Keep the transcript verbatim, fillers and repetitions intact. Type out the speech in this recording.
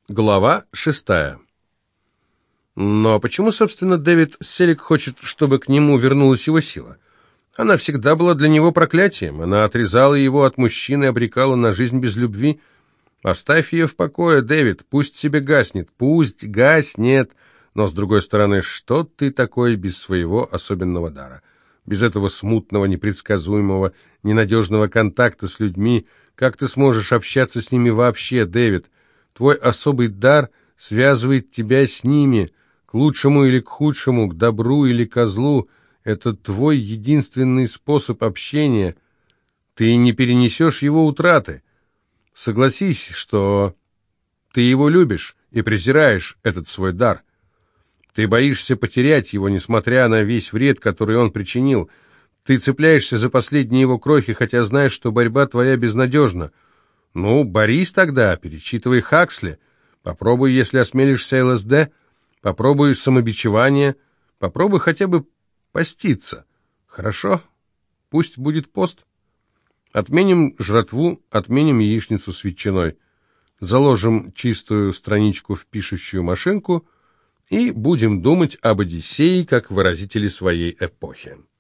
Глава шестая. Но почему, собственно, Дэвид Селик хочет, чтобы к нему вернулась его сила? Она всегда была для него проклятием. Она отрезала его от мужчины и обрекала на жизнь без любви. Оставь ее в покое, Дэвид, пусть себе гаснет, пусть гаснет. Но, с другой стороны, что ты такой без своего особенного дара? Без этого смутного, непредсказуемого, ненадежного контакта с людьми? Как ты сможешь общаться с ними вообще, Дэвид? Твой особый дар связывает тебя с ними, к лучшему или к худшему, к добру или ко злу. Это твой единственный способ общения. Ты не перенесешь его утраты. Согласись, что ты его любишь и презираешь этот свой дар. Ты боишься потерять его, несмотря на весь вред, который он причинил. Ты цепляешься за последние его крохи, хотя знаешь, что борьба твоя безнадежна. Ну, борись тогда, перечитывай Хаксли. Попробуй, если осмелишься, ЛСД. Попробуй самобичевание. Попробуй хотя бы поститься. Хорошо? Пусть будет пост. Отменим жратву, отменим яичницу с ветчиной. Заложим чистую страничку в пишущую машинку и будем думать об Одиссее как выразителе своей эпохи.